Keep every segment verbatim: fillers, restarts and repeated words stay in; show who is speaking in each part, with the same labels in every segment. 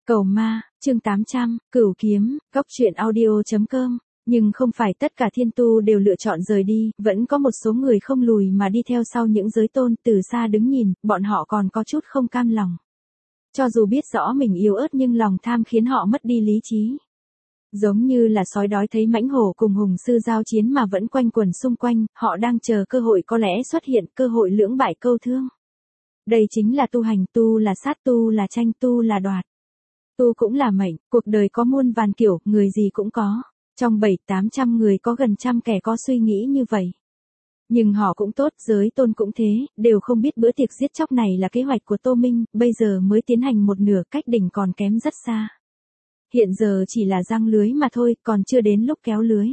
Speaker 1: Cầu ma, chương tám trăm, Cửu kiếm, góc truyện audio chấm com. Nhưng không phải tất cả thiên tu đều lựa chọn rời đi, vẫn có một số người không lùi mà đi theo sau những giới tôn, từ xa đứng nhìn, bọn họ còn có chút không cam lòng. Cho dù biết rõ mình yếu ớt nhưng lòng tham khiến họ mất đi lý trí. Giống như là sói đói thấy mãnh hổ cùng hùng sư giao chiến mà vẫn quanh quẩn xung quanh, họ đang chờ cơ hội có lẽ xuất hiện, cơ hội lưỡng bại câu thương. Đây chính là tu hành, tu là sát, tu là tranh, tu là đoạt. Tu cũng là mệnh, cuộc đời có muôn vàn kiểu, người gì cũng có. Trong bảy tám trăm người có gần trăm kẻ có suy nghĩ như vậy. Nhưng họ cũng tốt, giới tôn cũng thế, đều không biết bữa tiệc giết chóc này là kế hoạch của Tô Minh, bây giờ mới tiến hành một nửa, cách đỉnh còn kém rất xa. Hiện giờ chỉ là giăng lưới mà thôi, còn chưa đến lúc kéo lưới.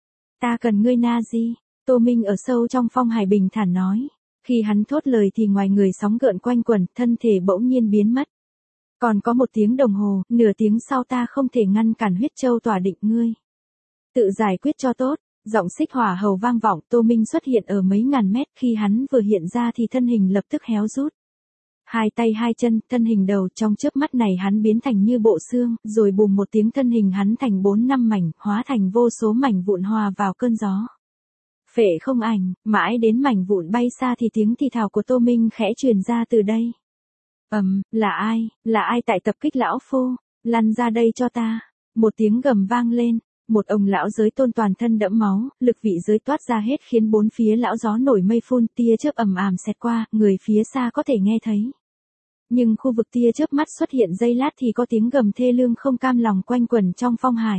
Speaker 1: Ta cần ngươi na di, Tô Minh ở sâu trong phong hải bình thản nói. Khi hắn thốt lời thì ngoài người sóng gợn quanh quẩn, thân thể bỗng nhiên biến mất. Còn có một tiếng đồng hồ, nửa tiếng sau ta không thể ngăn cản huyết châu tỏa định ngươi. Tự giải quyết cho tốt, giọng xích hỏa hầu vang vọng. Tô Minh xuất hiện ở mấy ngàn mét, khi hắn vừa hiện ra thì thân hình lập tức héo rút. Hai tay hai chân, thân hình đầu, trong chớp mắt này hắn biến thành như bộ xương, rồi bùm một tiếng thân hình hắn thành bốn năm mảnh, hóa thành vô số mảnh vụn hòa vào cơn gió. Phệ không ảnh, mãi đến mảnh vụn bay xa thì tiếng thì thào của Tô Minh khẽ truyền ra từ đây. Ầm, um, là ai, là ai tại tập kích lão phu, lăn ra đây cho ta. Một tiếng gầm vang lên, một ông lão giới tôn toàn thân đẫm máu, lực vị giới toát ra hết khiến bốn phía lão gió nổi mây phun, tia chớp ầm ầm xẹt qua, người phía xa có thể nghe thấy. Nhưng khu vực tia chớp mắt xuất hiện giây lát thì có tiếng gầm thê lương không cam lòng quanh quẩn trong phong hải.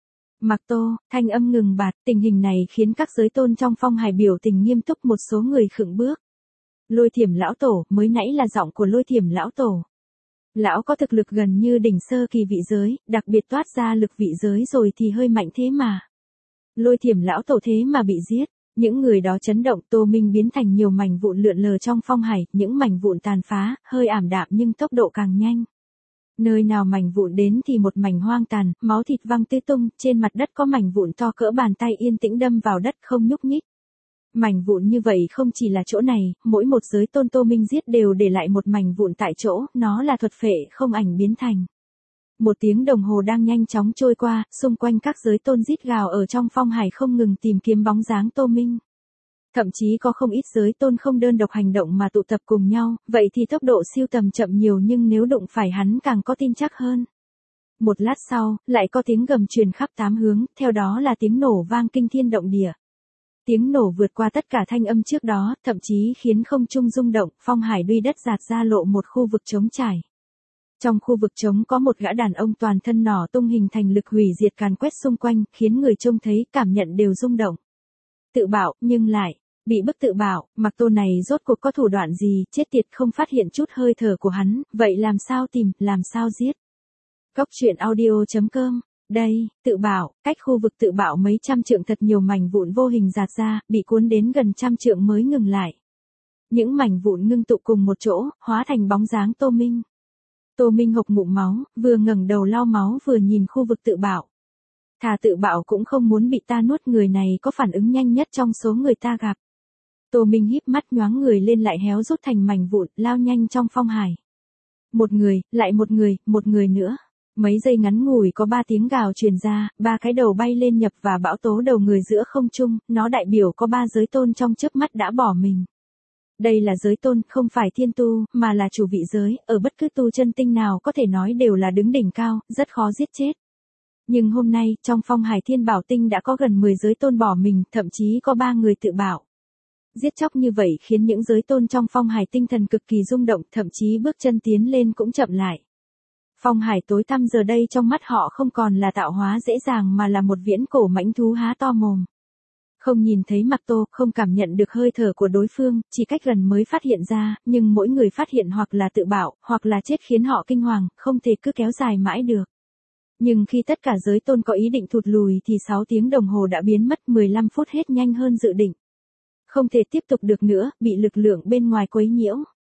Speaker 1: Mặc Tô, thanh âm ngừng bạt, tình hình này khiến các giới tôn trong phong hải biểu tình nghiêm túc, một số người khựng bước. Lôi Thiểm lão tổ, mới nãy là giọng của Lôi Thiểm lão tổ. Lão có thực lực gần như đỉnh sơ kỳ vị giới, đặc biệt toát ra lực vị giới rồi thì hơi mạnh thế mà. Lôi Thiểm lão tổ thế mà bị giết, những người đó chấn động. Tô Minh biến thành nhiều mảnh vụn lượn lờ trong phong hải, những mảnh vụn tàn phá, hơi ảm đạm nhưng tốc độ càng nhanh. Nơi nào mảnh vụn đến thì một mảnh hoang tàn, máu thịt văng tứ tung, trên mặt đất có mảnh vụn to cỡ bàn tay yên tĩnh đâm vào đất không nhúc nhích. Mảnh vụn như vậy không chỉ là chỗ này, mỗi một giới tôn Tô Minh giết đều để lại một mảnh vụn tại chỗ, nó là thuật phệ không ảnh biến thành. Một tiếng đồng hồ đang nhanh chóng trôi qua, xung quanh các giới tôn rít gào ở trong phong hải không ngừng tìm kiếm bóng dáng Tô Minh. Thậm chí có không ít giới tôn không đơn độc hành động mà tụ tập cùng nhau, vậy thì tốc độ siêu tầm chậm nhiều nhưng nếu đụng phải hắn càng có tin chắc hơn. Một lát sau, lại có tiếng gầm truyền khắp tám hướng, theo đó là tiếng nổ vang kinh thiên động địa. Tiếng nổ vượt qua tất cả thanh âm trước đó, thậm chí khiến không trung rung động, phong hải đuôi đất rạt ra lộ một khu vực trống trải. Trong khu vực trống có một gã đàn ông toàn thân nỏ tung hình thành lực hủy diệt càn quét xung quanh, khiến người trông thấy, cảm nhận đều rung động. Tự bảo, nhưng lại, bị bức tự bảo, Mặc Tô này rốt cuộc có thủ đoạn gì, chết tiệt không phát hiện chút hơi thở của hắn, vậy làm sao tìm, làm sao giết. Góc truyện audio chấm com. Đây, tự bảo, cách khu vực tự bảo mấy trăm trượng thật nhiều mảnh vụn vô hình rạt ra, bị cuốn đến gần trăm trượng mới ngừng lại. Những mảnh vụn ngưng tụ cùng một chỗ, hóa thành bóng dáng Tô Minh. Tô Minh hộc ngụm máu, vừa ngẩng đầu lau máu vừa nhìn khu vực tự bảo. Thà tự bảo cũng không muốn bị ta nuốt, người này có phản ứng nhanh nhất trong số người ta gặp. Tô Minh híp mắt nhoáng người lên lại héo rút thành mảnh vụn, lao nhanh trong phong hải. Một người, lại một người, một người nữa. Mấy giây ngắn ngủi có ba tiếng gào truyền ra, ba cái đầu bay lên nhập và bão tố đầu người giữa không trung, nó đại biểu có ba giới tôn trong chớp mắt đã bỏ mình. Đây là giới tôn, không phải thiên tu, mà là chủ vị giới, ở bất cứ tu chân tinh nào có thể nói đều là đứng đỉnh cao, rất khó giết chết. Nhưng hôm nay, trong phong hải thiên bảo tinh đã có gần mười giới tôn bỏ mình, thậm chí có ba người tự bảo. Giết chóc như vậy khiến những giới tôn trong phong hải tinh thần cực kỳ rung động, thậm chí bước chân tiến lên cũng chậm lại. Phong hải tối tăm giờ đây trong mắt họ không còn là tạo hóa dễ dàng mà là một viễn cổ mãnh thú há to mồm. Không nhìn thấy Mặc Tô, không cảm nhận được hơi thở của đối phương, chỉ cách gần mới phát hiện ra, nhưng mỗi người phát hiện hoặc là tự bảo, hoặc là chết khiến họ kinh hoàng, không thể cứ kéo dài mãi được. Nhưng khi tất cả giới tôn có ý định thụt lùi thì sáu tiếng đồng hồ đã biến mất, mười lăm phút hết nhanh hơn dự định. Không thể tiếp tục được nữa, bị lực lượng bên ngoài quấy nhiễu.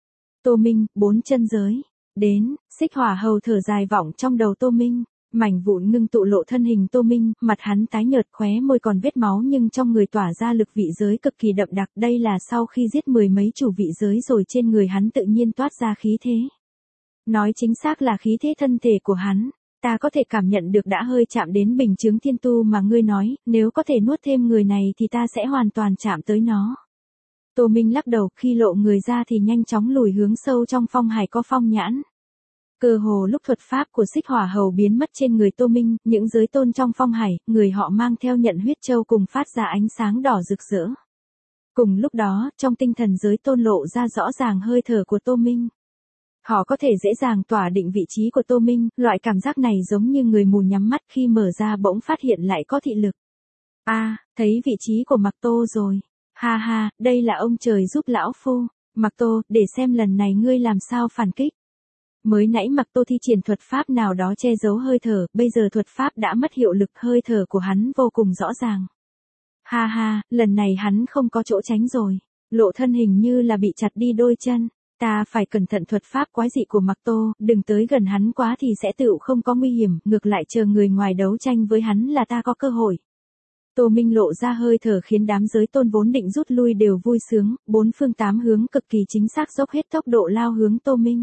Speaker 1: Tô Minh, bốn chân giới. Đến, xích hỏa hầu thở dài vọng trong đầu Tô Minh, mảnh vụn ngưng tụ lộ thân hình Tô Minh, mặt hắn tái nhợt, khóe môi còn vết máu nhưng trong người tỏa ra lực vị giới cực kỳ đậm đặc, đây là sau khi giết mười mấy chủ vị giới rồi trên người hắn tự nhiên toát ra khí thế. Nói chính xác là khí thế thân thể của hắn. Ta có thể cảm nhận được đã hơi chạm đến bình chứng thiên tu mà ngươi nói, nếu có thể nuốt thêm người này thì ta sẽ hoàn toàn chạm tới nó. Tô Minh lắc đầu, khi lộ người ra thì nhanh chóng lùi hướng sâu trong phong hải có phong nhãn. Cơ hồ lúc thuật pháp của Xích Hỏa Hầu biến mất trên người Tô Minh, những giới tôn trong phong hải, người họ mang theo nhận huyết châu cùng phát ra ánh sáng đỏ rực rỡ. Cùng lúc đó, trong tinh thần giới tôn lộ ra rõ ràng hơi thở của Tô Minh. Họ có thể dễ dàng tỏa định vị trí của Tô Minh, loại cảm giác này giống như người mù nhắm mắt khi mở ra bỗng phát hiện lại có thị lực. A, à, thấy vị trí của Mạc Tô rồi. Ha ha, đây là ông trời giúp lão phu. Mạc Tô, để xem lần này ngươi làm sao phản kích. Mới nãy Mạc Tô thi triển thuật pháp nào đó che giấu hơi thở, bây giờ thuật pháp đã mất hiệu lực, hơi thở của hắn vô cùng rõ ràng. Ha ha, lần này hắn không có chỗ tránh rồi. Lộ thân hình như là bị chặt đi đôi chân. Ta phải cẩn thận, thuật pháp quái dị của Mạc Tô, đừng tới gần hắn quá thì sẽ tựu không có nguy hiểm, ngược lại chờ người ngoài đấu tranh với hắn là ta có cơ hội. Tô Minh lộ ra hơi thở khiến đám giới tôn vốn định rút lui đều vui sướng, bốn phương tám hướng cực kỳ chính xác dốc hết tốc độ lao hướng Tô Minh.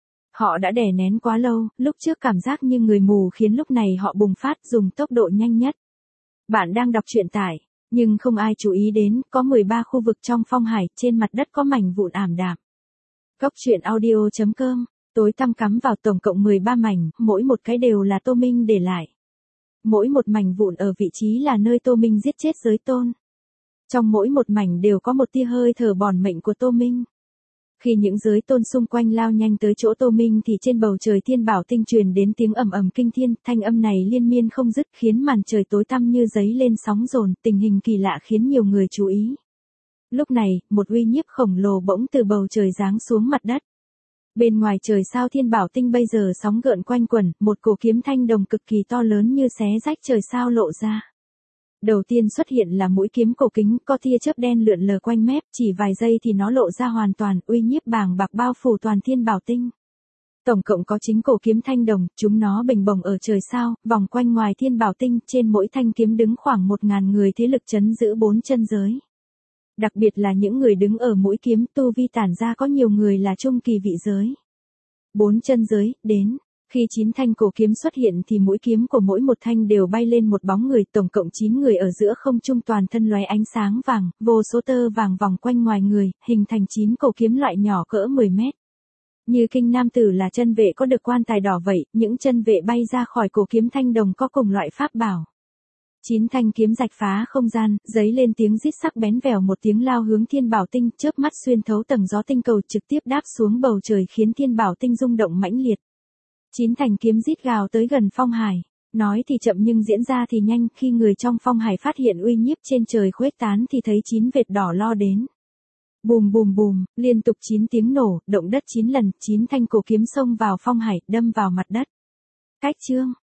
Speaker 1: Họ đã đè nén quá lâu, lúc trước cảm giác như người mù khiến lúc này họ bùng phát dùng tốc độ nhanh nhất. Bạn đang đọc truyện tải, nhưng không ai chú ý đến, có mười ba khu vực trong phong hải, trên mặt đất có mảnh vụn ảm đạm. Góc truyện audio chấm com, tối tăm cắm vào tổng cộng mười ba mảnh, mỗi một cái đều là Tô Minh để lại. Mỗi một mảnh vụn ở vị trí là nơi Tô Minh giết chết giới tôn. Trong mỗi một mảnh đều có một tia hơi thở bòn mệnh của Tô Minh. Khi những giới tôn xung quanh lao nhanh tới chỗ Tô Minh thì trên bầu trời thiên bảo tinh truyền đến tiếng ầm ầm kinh thiên, thanh âm này liên miên không dứt khiến màn trời tối tăm như giấy lên sóng dồn, tình hình kỳ lạ khiến nhiều người chú ý. Lúc này, một uy nhiếp khổng lồ bỗng từ bầu trời giáng xuống mặt đất. Bên ngoài trời sao thiên bảo tinh bây giờ sóng gợn quanh quẩn, một cổ kiếm thanh đồng cực kỳ to lớn như xé rách trời sao lộ ra. Đầu tiên xuất hiện là mũi kiếm cổ kính, có tia chớp đen lượn lờ quanh mép, chỉ vài giây thì nó lộ ra hoàn toàn, uy nhiếp bàng bạc bao phủ toàn thiên bảo tinh. Tổng cộng có chín cổ kiếm thanh đồng, chúng nó bình bồng ở trời sao, vòng quanh ngoài thiên bảo tinh, trên mỗi thanh kiếm đứng khoảng một ngàn người thế lực trấn giữ bốn chân giới. Đặc biệt là những người đứng ở mũi kiếm, tu vi tản ra có nhiều người là trung kỳ vị giới. Bốn chân giới, đến. Khi chín thanh cổ kiếm xuất hiện thì mũi kiếm của mỗi một thanh đều bay lên một bóng người, tổng cộng chín người ở giữa không trung toàn thân lóe ánh sáng vàng, vô số tơ vàng vòng quanh ngoài người, hình thành chín cổ kiếm loại nhỏ cỡ mười mét. Như kinh nam tử là chân vệ có được quan tài đỏ vậy, những chân vệ bay ra khỏi cổ kiếm thanh đồng có cùng loại pháp bảo. Chín thanh kiếm rạch phá không gian, giấy lên tiếng rít sắc bén, vèo một tiếng lao hướng thiên bảo tinh, chớp mắt xuyên thấu tầng gió tinh cầu trực tiếp đáp xuống bầu trời khiến thiên bảo tinh rung động mãnh liệt. Chín thanh kiếm rít gào tới gần phong hải. Nói thì chậm nhưng diễn ra thì nhanh, khi người trong phong hải phát hiện uy nhiếp trên trời khuếch tán thì thấy chín vệt đỏ lo đến. Bùm bùm bùm, liên tục chín tiếng nổ, động đất chín lần, chín thanh cổ kiếm xông vào phong hải, đâm vào mặt đất. Cách chương